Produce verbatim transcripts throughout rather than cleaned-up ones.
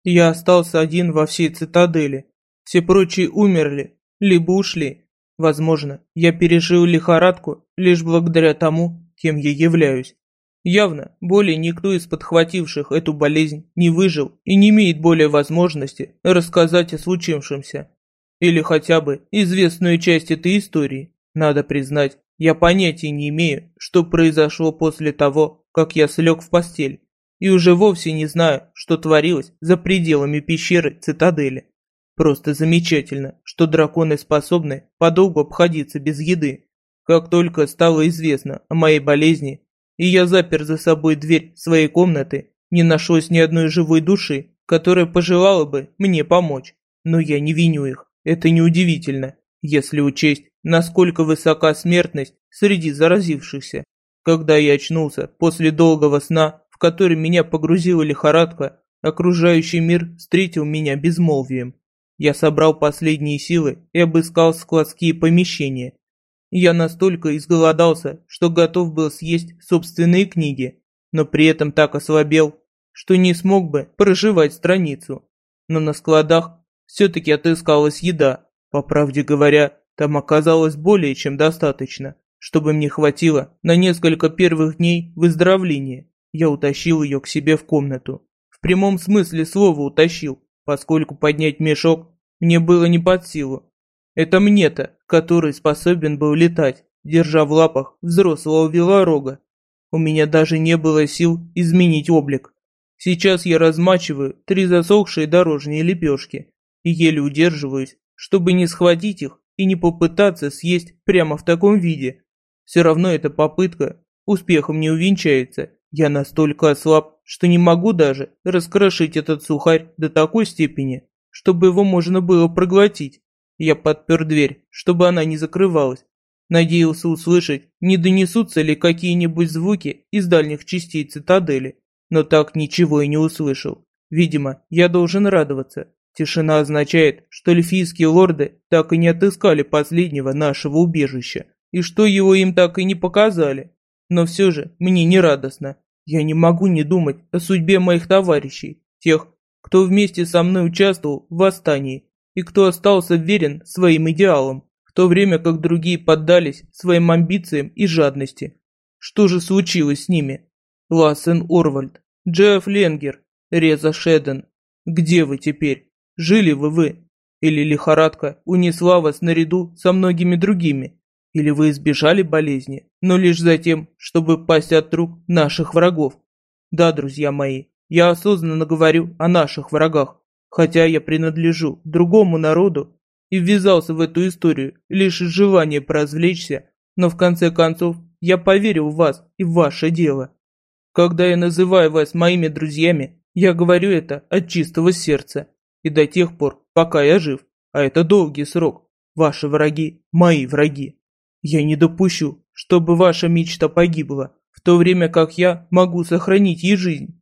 Я остался один во всей цитадели. Все прочие умерли, либо ушли. Возможно, я пережил лихорадку лишь благодаря тому, кем я являюсь. Явно, более никто из подхвативших эту болезнь не выжил и не имеет более возможности рассказать о случившемся. Или хотя бы известную часть этой истории. Надо признать, я понятия не имею, что произошло после того, как я слег в постель. И уже вовсе не знаю, что творилось за пределами пещеры цитадели. Просто замечательно, что драконы способны подолгу обходиться без еды. Как только стало известно о моей болезни, и я запер за собой дверь своей комнаты, не нашлось ни одной живой души, которая пожелала бы мне помочь. Но я не виню их, это неудивительно, если учесть, насколько высока смертность среди заразившихся. Когда я очнулся после долгого сна, в который меня погрузила лихорадка, окружающий мир встретил меня безмолвием. Я собрал последние силы и обыскал складские помещения. Я настолько изголодался, что готов был съесть собственные книги, но при этом так ослабел, что не смог бы проживать страницу. Но на складах все-таки отыскалась еда. По правде говоря, там оказалось более чем достаточно, чтобы мне хватило на несколько первых дней выздоровления. Я утащил ее к себе в комнату. В прямом смысле слова утащил, поскольку поднять мешок мне было не под силу. Это мне-то, который способен был летать, держа в лапах взрослого велорога. У меня даже не было сил изменить облик. Сейчас я размачиваю три засохшие дорожные лепешки и еле удерживаюсь, чтобы не схватить их и не попытаться съесть прямо в таком виде. Все равно эта попытка успехом не увенчается. Я настолько ослаб, что не могу даже раскрошить этот сухарь до такой степени, чтобы его можно было проглотить. Я подпер дверь, чтобы она не закрывалась. Надеялся услышать, не донесутся ли какие-нибудь звуки из дальних частей цитадели, но так ничего и не услышал. Видимо, я должен радоваться. Тишина означает, что эльфийские лорды так и не отыскали последнего нашего убежища, и что его им так и не показали. Но все же мне не радостно. Я не могу не думать о судьбе моих товарищей, тех, кто вместе со мной участвовал в восстании и кто остался верен своим идеалам, в то время как другие поддались своим амбициям и жадности. Что же случилось с ними? Лассен Орвальд, Джефф Ленгер, Реза Шеден. Где вы теперь? Жили вы вы? Или лихорадка унесла вас наряду со многими другими? Или вы избежали болезни, но лишь за тем, чтобы пасть от рук наших врагов? Да, друзья мои, я осознанно говорю о наших врагах, хотя я принадлежу другому народу и ввязался в эту историю лишь из желания поразвлечься, но в конце концов я поверил в вас и в ваше дело. Когда я называю вас моими друзьями, я говорю это от чистого сердца, и до тех пор, пока я жив, а это долгий срок, ваши враги – мои враги. Я не допущу, чтобы ваша мечта погибла, в то время как я могу сохранить ей жизнь.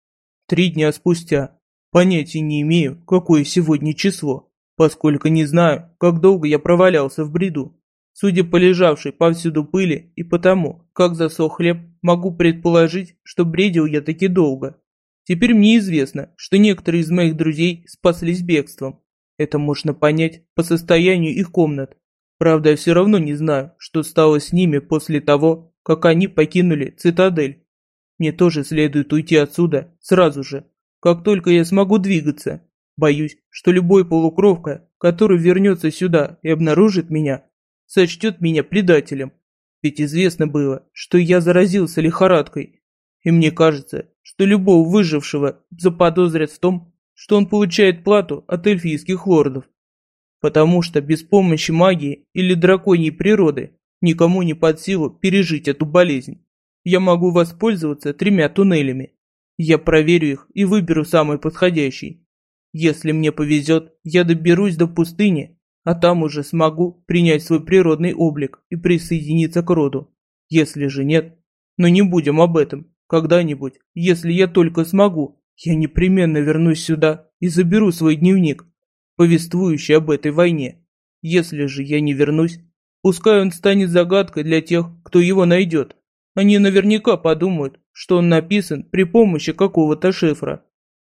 Три дня спустя. Понятия не имею, какое сегодня число, поскольку не знаю, как долго я провалялся в бреду. Судя по лежавшей повсюду пыли и потому, как засох хлеб, могу предположить, что бредил я таки долго. Теперь мне известно, что некоторые из моих друзей спаслись бегством. Это можно понять по состоянию их комнат. Правда, я все равно не знаю, что стало с ними после того, как они покинули цитадель. Мне тоже следует уйти отсюда сразу же, как только я смогу двигаться. Боюсь, что любой полукровка, который вернется сюда и обнаружит меня, сочтет меня предателем. Ведь известно было, что я заразился лихорадкой. И мне кажется, что любого выжившего заподозрят в том, что он получает плату от эльфийских лордов. Потому что без помощи магии или драконьей природы никому не под силу пережить эту болезнь. Я могу воспользоваться тремя туннелями. Я проверю их и выберу самый подходящий. Если мне повезет, я доберусь до пустыни, а там уже смогу принять свой природный облик и присоединиться к роду. Если же нет, но не будем об этом. Когда-нибудь, если я только смогу, я непременно вернусь сюда и заберу свой дневник, повествующий об этой войне. Если же я не вернусь, пускай он станет загадкой для тех, кто его найдет. Они наверняка подумают, что он написан при помощи какого-то шифра.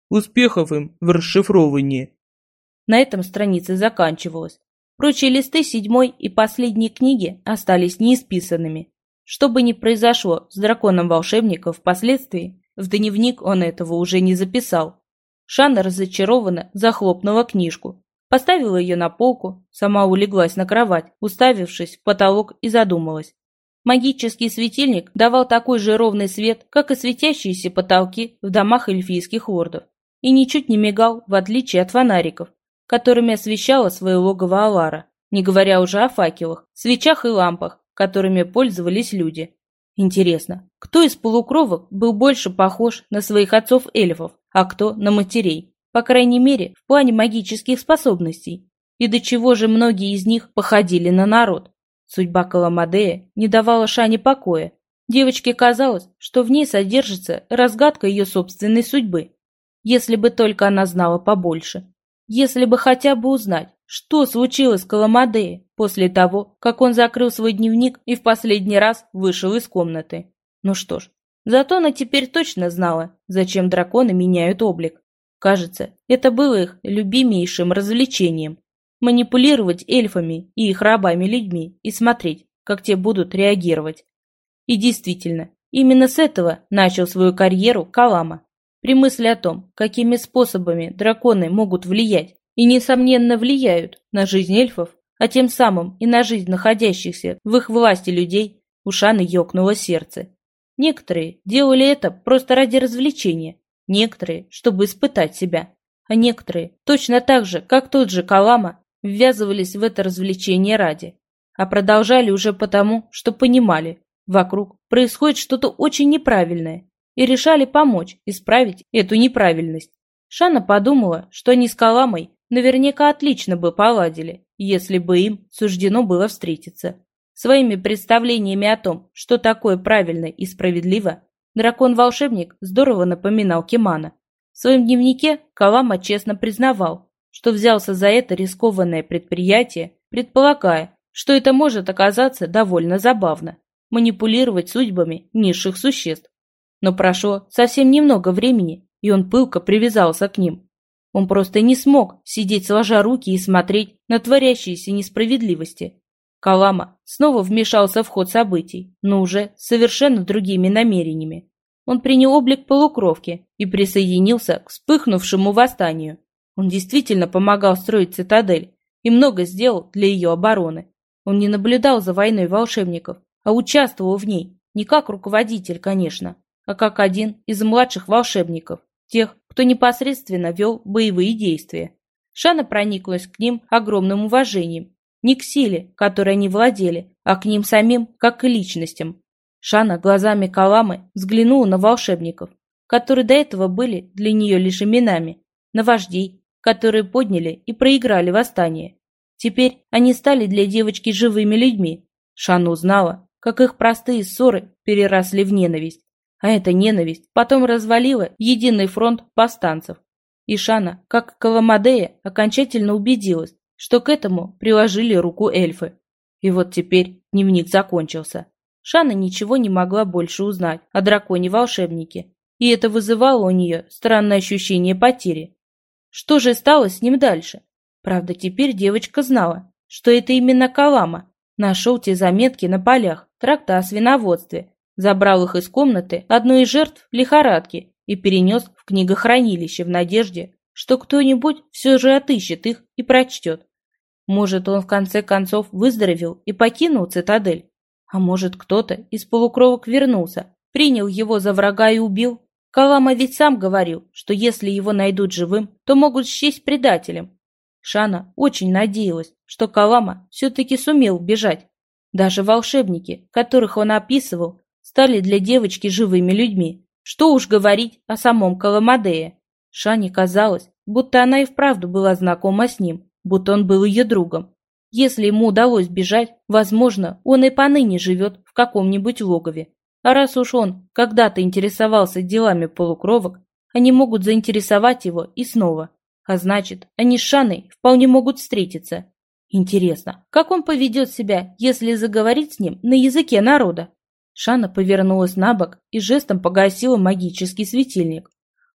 Успехов им в расшифровывании. На этом страница заканчивалась. Прочие листы седьмой и последней книги остались неисписанными. Что бы ни произошло с драконом-волшебником впоследствии, в дневник он этого уже не записал. Шана разочарованно захлопнула книжку, поставила ее на полку, сама улеглась на кровать, уставившись в потолок, и задумалась. Магический светильник давал такой же ровный свет, как и светящиеся потолки в домах эльфийских лордов, и ничуть не мигал, в отличие от фонариков, которыми освещала свое логово Алара, не говоря уже о факелах, свечах и лампах, которыми пользовались люди. Интересно, кто из полукровок был больше похож на своих отцов-эльфов, а кто на матерей? По крайней мере, в плане магических способностей. И до чего же многие из них походили на народ? Судьба Каламадея не давала Шане покоя. Девочке казалось, что в ней содержится разгадка ее собственной судьбы. Если бы только она знала побольше. Если бы хотя бы узнать, что случилось с Каламадеем после того, как он закрыл свой дневник и в последний раз вышел из комнаты. Ну что ж, зато она теперь точно знала, зачем драконы меняют облик. Кажется, это было их любимейшим развлечением – манипулировать эльфами и их рабами-людьми и смотреть, как те будут реагировать. И действительно, именно с этого начал свою карьеру Калама. При мысли о том, какими способами драконы могут влиять, и, несомненно, влияют на жизнь эльфов, а тем самым и на жизнь находящихся в их власти людей, у Шаны ёкнуло сердце. Некоторые делали это просто ради развлечения, некоторые, чтобы испытать себя, а некоторые, точно так же, как тот же Калама, ввязывались в это развлечение ради, а продолжали уже потому, что понимали, вокруг происходит что-то очень неправильное, и решали помочь исправить эту неправильность. Шана подумала, что они с Каламой наверняка отлично бы поладили, если бы им суждено было встретиться. Своими представлениями о том, что такое правильно и справедливо, дракон-волшебник здорово напоминал Кимана. В своем дневнике Калама честно признавал, что взялся за это рискованное предприятие, предполагая, что это может оказаться довольно забавно – манипулировать судьбами низших существ. Но прошло совсем немного времени, и он пылко привязался к ним. Он просто не смог сидеть сложа руки и смотреть на творящиеся несправедливости. Калама снова вмешался в ход событий, но уже с совершенно другими намерениями. Он принял облик полукровки и присоединился к вспыхнувшему восстанию. Он действительно помогал строить цитадель и много сделал для ее обороны. Он не наблюдал за войной волшебников, а участвовал в ней, не как руководитель, конечно, а как один из младших волшебников, тех, кто непосредственно вел боевые действия. Шана прониклась к ним огромным уважением, не к силе, которой они владели, а к ним самим, как к личностям. Шана глазами Каламы взглянула на волшебников, которые до этого были для нее лишь именами, на вождей, которые подняли и проиграли восстание. Теперь они стали для девочки живыми людьми. Шана узнала, как их простые ссоры переросли в ненависть. А эта ненависть потом развалила единый фронт повстанцев. И Шана, как Каламадея, окончательно убедилась, что к этому приложили руку эльфы. И вот теперь дневник закончился. Шана ничего не могла больше узнать о драконе-волшебнике, и это вызывало у нее странное ощущение потери. Что же стало с ним дальше? Правда, теперь девочка знала, что это именно Калама нашел те заметки на полях тракта о свиноводстве, забрал их из комнаты одной из жертв лихорадки и перенес в книгохранилище в надежде, что кто-нибудь все же отыщет их и прочтет. Может, он в конце концов выздоровел и покинул цитадель? А может, кто-то из полукровок вернулся, принял его за врага и убил? Калама ведь сам говорил, что если его найдут живым, то могут счесть предателем. Шана очень надеялась, что Калама все-таки сумел бежать. Даже волшебники, которых он описывал, стали для девочки живыми людьми. Что уж говорить о самом Каламадее. Шане казалось, будто она и вправду была знакома с ним, будто он был ее другом. Если ему удалось бежать, возможно, он и поныне живет в каком-нибудь логове. А раз уж он когда-то интересовался делами полукровок, они могут заинтересовать его и снова. А значит, они с Шаной вполне могут встретиться. Интересно, как он поведет себя, если заговорить с ним на языке народа? Шана повернулась на бок и жестом погасила магический светильник.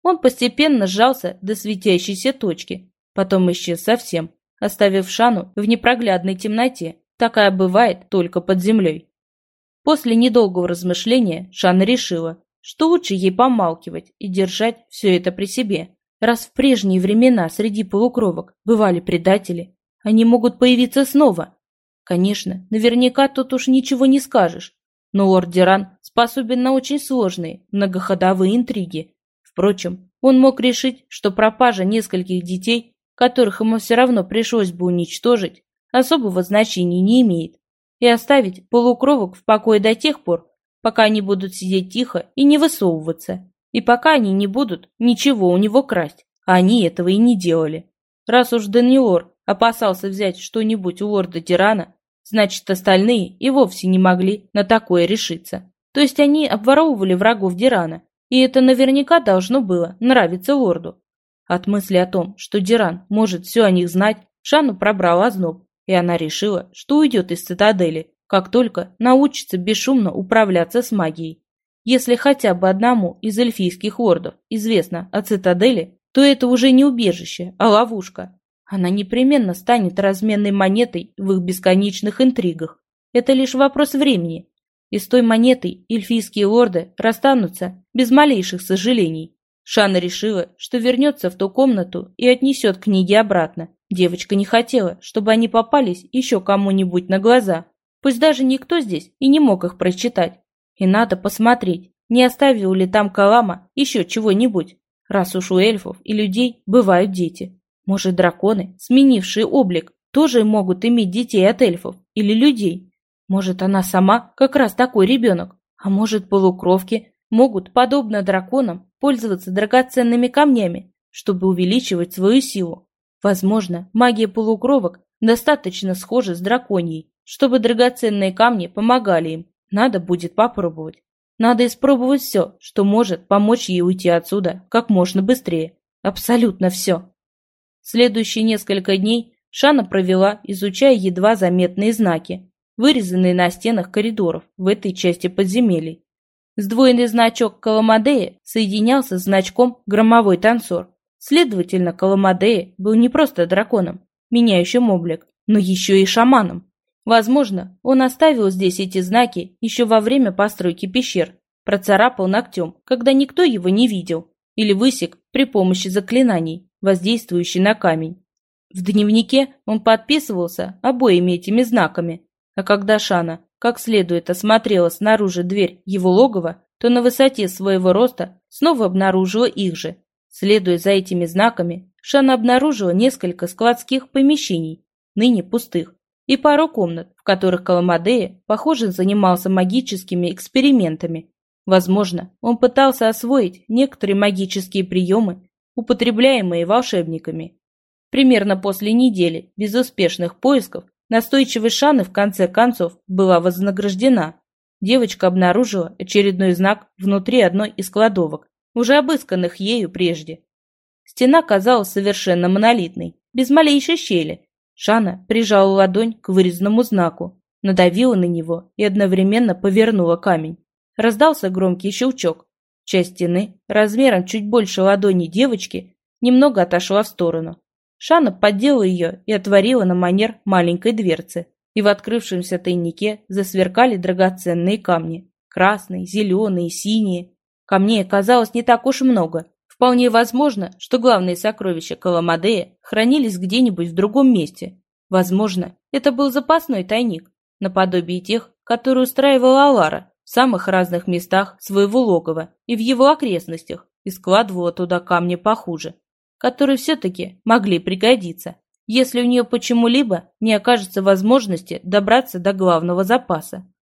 Он постепенно сжался до светящейся точки, потом исчез совсем, оставив Шану в непроглядной темноте. Такая бывает только под землей. После недолгого размышления Шана решила, что лучше ей помалкивать и держать все это при себе. Раз в прежние времена среди полукровок бывали предатели, они могут появиться снова. Конечно, наверняка тут уж ничего не скажешь, но лорд Диран способен на очень сложные, многоходовые интриги. Впрочем, он мог решить, что пропажа нескольких детей, которых ему все равно пришлось бы уничтожить, особого значения не имеет, и оставить полукровок в покое до тех пор, пока они будут сидеть тихо и не высовываться, и пока они не будут ничего у него красть, а они этого и не делали. Раз уж Данилор опасался взять что-нибудь у лорда Дирана, значит, остальные и вовсе не могли на такое решиться. То есть они обворовывали врагов Дирана, и это наверняка должно было нравиться лорду. От мысли о том, что Диран может все о них знать, Шану пробрал озноб, и она решила, что уйдет из цитадели, как только научится бесшумно управляться с магией. Если хотя бы одному из эльфийских лордов известно о цитадели, то это уже не убежище, а ловушка. Она непременно станет разменной монетой в их бесконечных интригах. Это лишь вопрос времени. И с той монетой эльфийские лорды расстанутся без малейших сожалений. Шана решила, что вернется в ту комнату и отнесет книги обратно. Девочка не хотела, чтобы они попались еще кому-нибудь на глаза. Пусть даже никто здесь и не мог их прочитать. И надо посмотреть, не оставил ли там Калама еще чего-нибудь, раз уж у эльфов и людей бывают дети. Может, драконы, сменившие облик, тоже могут иметь детей от эльфов или людей? Может, она сама как раз такой ребенок? А может, полукровки могут, подобно драконам, пользоваться драгоценными камнями, чтобы увеличивать свою силу? Возможно, магия полукровок достаточно схожа с драконьей, чтобы драгоценные камни помогали им. Надо будет попробовать. Надо испробовать все, что может помочь ей уйти отсюда как можно быстрее. Абсолютно все. Следующие несколько дней Шана провела, изучая едва заметные знаки, вырезанные на стенах коридоров в этой части подземелий. Сдвоенный значок Каламадея соединялся с значком «Громовой танцор». Следовательно, Каламадея был не просто драконом, меняющим облик, но еще и шаманом. Возможно, он оставил здесь эти знаки еще во время постройки пещер, процарапал ногтем, когда никто его не видел, или высек при помощи заклинаний, воздействующих на камень. В дневнике он подписывался обоими этими знаками, а когда Шана как следует осмотрела снаружи дверь его логова, то на высоте своего роста снова обнаружила их же. Следуя за этими знаками, Шана обнаружила несколько складских помещений, ныне пустых, и пару комнат, в которых Каламадея, похоже, занимался магическими экспериментами. Возможно, он пытался освоить некоторые магические приемы, употребляемые волшебниками. Примерно после недели безуспешных поисков настойчивость Шаны в конце концов была вознаграждена. Девочка обнаружила очередной знак внутри одной из кладовок, уже обысканных ею прежде. Стена казалась совершенно монолитной, без малейшей щели. Шана прижала ладонь к вырезанному знаку, надавила на него и одновременно повернула камень. Раздался громкий щелчок. Часть стены, размером чуть больше ладони девочки, немного отошла в сторону. Шана поддела ее и отворила на манер маленькой дверцы, и в открывшемся тайнике засверкали драгоценные камни. Красные, зеленые, синие. Камней оказалось не так уж много. Вполне возможно, что главные сокровища Каламадея хранились где-нибудь в другом месте. Возможно, это был запасной тайник, наподобие тех, которые устраивала Алара в самых разных местах своего логова и в его окрестностях, и складывала туда камни похуже, которые все-таки могли пригодиться, если у нее почему-либо не окажется возможности добраться до главного запаса.